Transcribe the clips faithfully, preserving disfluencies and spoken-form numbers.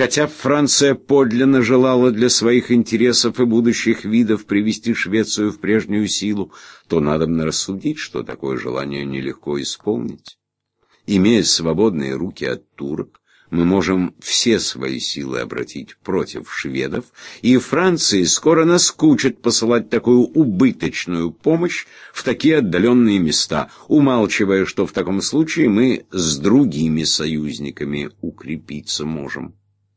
хотя Франция подлинно желала для своих интересов и будущих видов привести Швецию в прежнюю силу, то надобно рассудить, что такое желание нелегко исполнить. Имея свободные руки от турок, мы можем все свои силы обратить против шведов, и Франции скоро наскучит посылать такую убыточную помощь в такие отдаленные места, умалчивая, что в таком случае мы с другими союзниками укрепиться можем.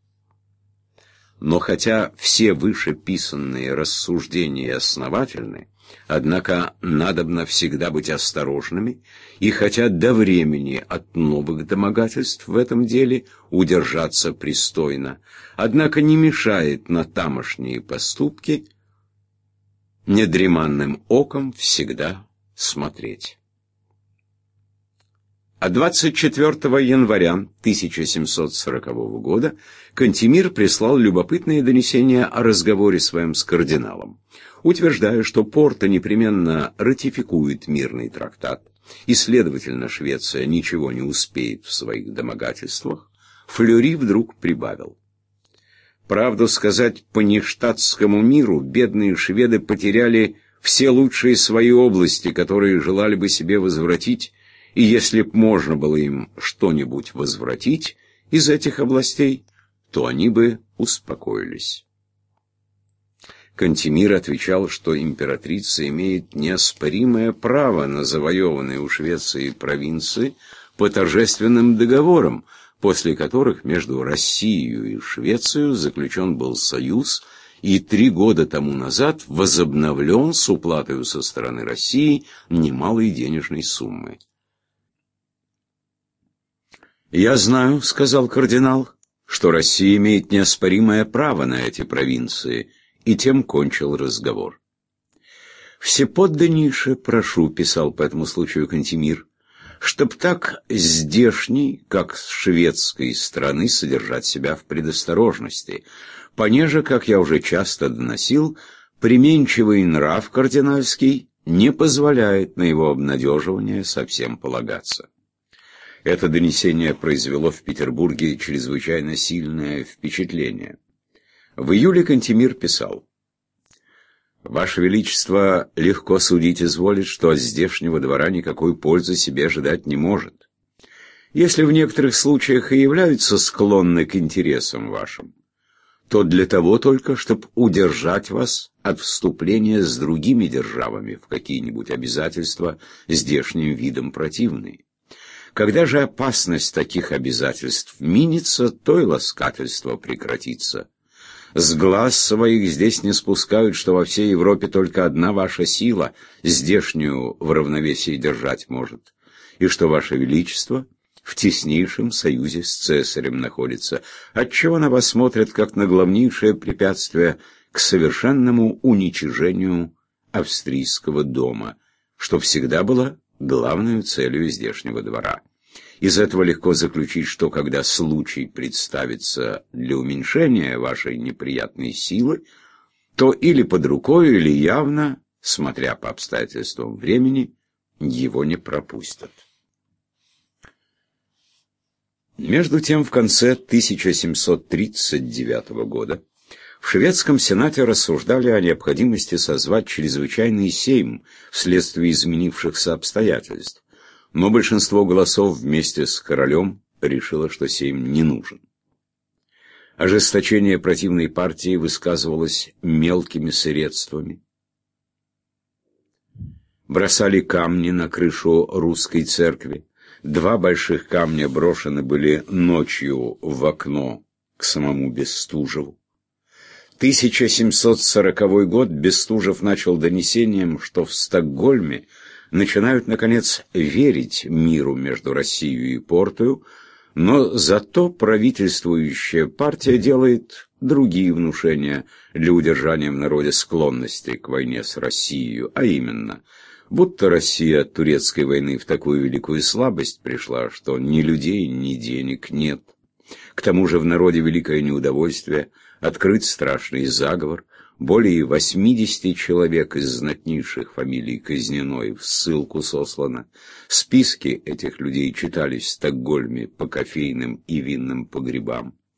Но хотя все вышеписанные рассуждения основательны, однако надобно всегда быть осторожными, и хотя до времени от новых домогательств в этом деле удержаться пристойно, однако не мешает на тамошние поступки недреманным оком всегда смотреть. А двадцать четвёртого января тысяча семьсот сорокового года Кантемир прислал любопытные донесения о разговоре своем с кардиналом, утверждая, что Порто непременно ратификует мирный трактат, и, следовательно, Швеция ничего не успеет в своих домогательствах. Флeury вдруг прибавил: правду сказать, по нештатскому миру бедные шведы потеряли все лучшие свои области, которые желали бы себе возвратить, и если б можно было им что-нибудь возвратить из этих областей, то они бы успокоились. Кантемир отвечал, что императрица имеет неоспоримое право на завоеванные у Швеции провинции по торжественным договорам, после которых между Россией и Швецией заключен был союз, и три года тому назад возобновлен с уплатой со стороны России немалой денежной суммы. «Я знаю, — сказал кардинал, — что Россия имеет неоспоримое право на эти провинции», и тем кончил разговор. «Всеподданнейше прошу, — писал по этому случаю Кантемир, — чтоб так здешней, как с шведской стороны, содержать себя в предосторожности, понеже, как я уже часто доносил, применчивый нрав кардинальский не позволяет на его обнадеживание совсем полагаться». Это донесение произвело в Петербурге чрезвычайно сильное впечатление. В июле Кантемир писал: «Ваше Величество легко судить изволит, что от здешнего двора никакой пользы себе ожидать не может. Если в некоторых случаях и являются склонны к интересам вашим, то для того только, чтобы удержать вас от вступления с другими державами в какие-нибудь обязательства здешним видом противные. Когда же опасность таких обязательств минится, то и ласкательство прекратится. С глаз своих здесь не спускают, что во всей Европе только одна ваша сила здешнюю в равновесии держать может, и что ваше Величество в теснейшем союзе с цесарем находится, отчего на вас смотрят как на главнейшее препятствие к совершенному уничижению австрийского дома, что всегда было главной целью здешнего двора. Из этого легко заключить, что когда случай представится для уменьшения вашей неприятной силы, то или под рукой, или явно, смотря по обстоятельствам времени, его не пропустят». Между тем, в конце тысяча семьсот тридцать девятого года в шведском сенате рассуждали о необходимости созвать чрезвычайный сейм вследствие изменившихся обстоятельств, но большинство голосов вместе с королем решило, что сейм не нужен. Ожесточение противной партии высказывалось мелкими средствами. Бросали камни на крышу русской церкви. Два больших камня брошены были ночью в окно к самому Бестужеву. тысяча семьсот сороковой год Бестужев начал донесением, что в Стокгольме начинают, наконец, верить миру между Россией и Портою, но зато правительствующая партия делает другие внушения для удержания в народе склонности к войне с Россией, а именно, будто Россия от турецкой войны в такую великую слабость пришла, что ни людей, ни денег нет. К тому же в народе великое неудовольствие, открыт страшный заговор, более восьмидесяти человек из знатнейших фамилий казнено и в ссылку сослано. Списки этих людей читались в Стокгольме по кофейным и винным погребам.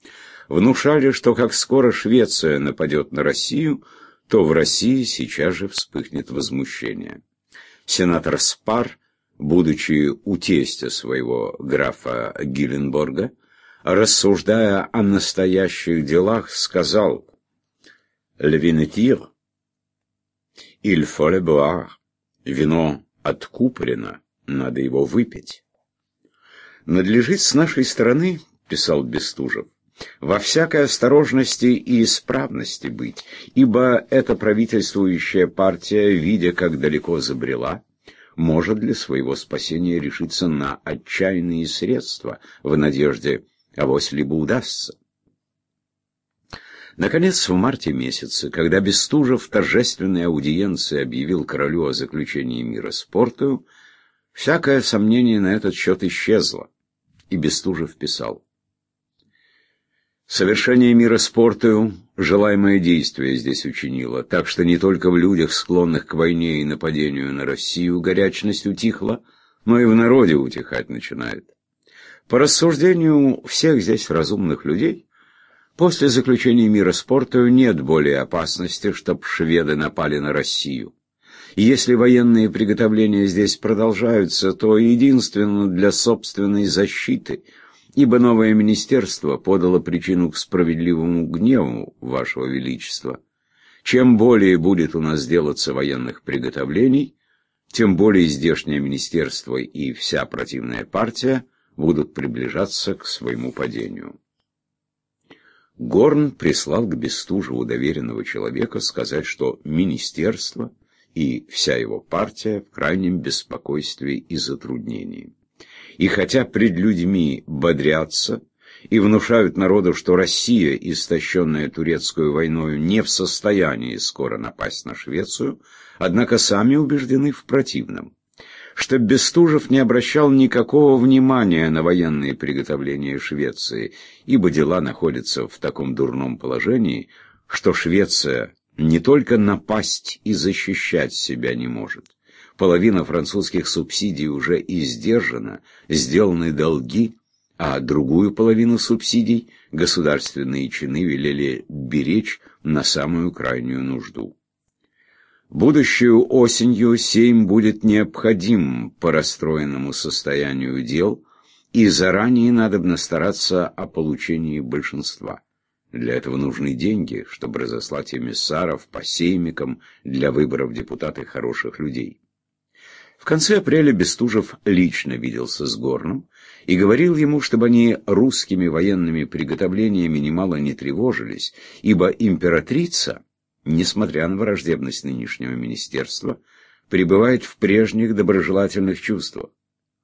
внушали, что как скоро Швеция нападет на Россию, то в России сейчас же вспыхнет возмущение. Сенатор Спар, будучи у тестя своего графа Гиленборга, рассуждая о настоящих делах, сказал: «Le vinetire, il faut le boire». Вино откуплено, надо его выпить. «Надлежит с нашей стороны, — писал Бестужев, — во всякой осторожности и исправности быть, ибо эта правительствующая партия, видя, как далеко забрела, может для своего спасения решиться на отчаянные средства, в надежде, авось либо удастся». Наконец, в марте месяце, когда Бестужев в торжественной аудиенции объявил королю о заключении мира с Портою, всякое сомнение на этот счет исчезло, и Бестужев писал: «Совершение мира с Портою желаемое действие здесь учинило, так что не только в людях, склонных к войне и нападению на Россию, горячность утихла, но и в народе утихать начинает. По рассуждению всех здесь разумных людей, после заключения мира с Портою нет более опасности, чтоб шведы напали на Россию. И если военные приготовления здесь продолжаются, то единственно для собственной защиты, ибо новое министерство подало причину к справедливому гневу Вашего Величества. Чем более будет у нас делаться военных приготовлений, тем более здешнее министерство и вся противная партия будут приближаться к своему падению». Горн прислал к Бестужеву доверенного человека сказать, что министерство и вся его партия в крайнем беспокойстве и затруднении. И хотя пред людьми бодрятся и внушают народу, что Россия, истощенная турецкую войною, не в состоянии скоро напасть на Швецию, однако сами убеждены в противном, что Бестужев не обращал никакого внимания на военные приготовления Швеции, ибо дела находятся в таком дурном положении, что Швеция не только напасть и защищать себя не может. Половина французских субсидий уже издержана, сделаны долги, а другую половину субсидий государственные чины велели беречь на самую крайнюю нужду. Будущую осенью сейм будет необходим по расстроенному состоянию дел, и заранее надобно стараться о получении большинства. Для этого нужны деньги, чтобы разослать эмиссаров по сеймикам для выборов депутатов хороших людей. В конце апреля Бестужев лично виделся с Горном и говорил ему, чтобы они русскими военными приготовлениями немало не тревожились, ибо императрица, несмотря на враждебность нынешнего министерства, пребывает в прежних доброжелательных чувствах.